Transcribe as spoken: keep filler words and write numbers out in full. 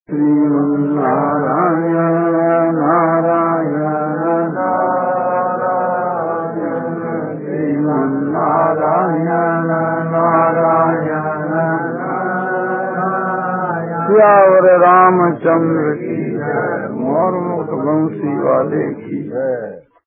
श्रीमन्नारायण नारायण नारायण श्रीमन्नारायण नारायण नारायण। सियावर रामचंद्र की जय, मोर मुख बंसी वाले की जय।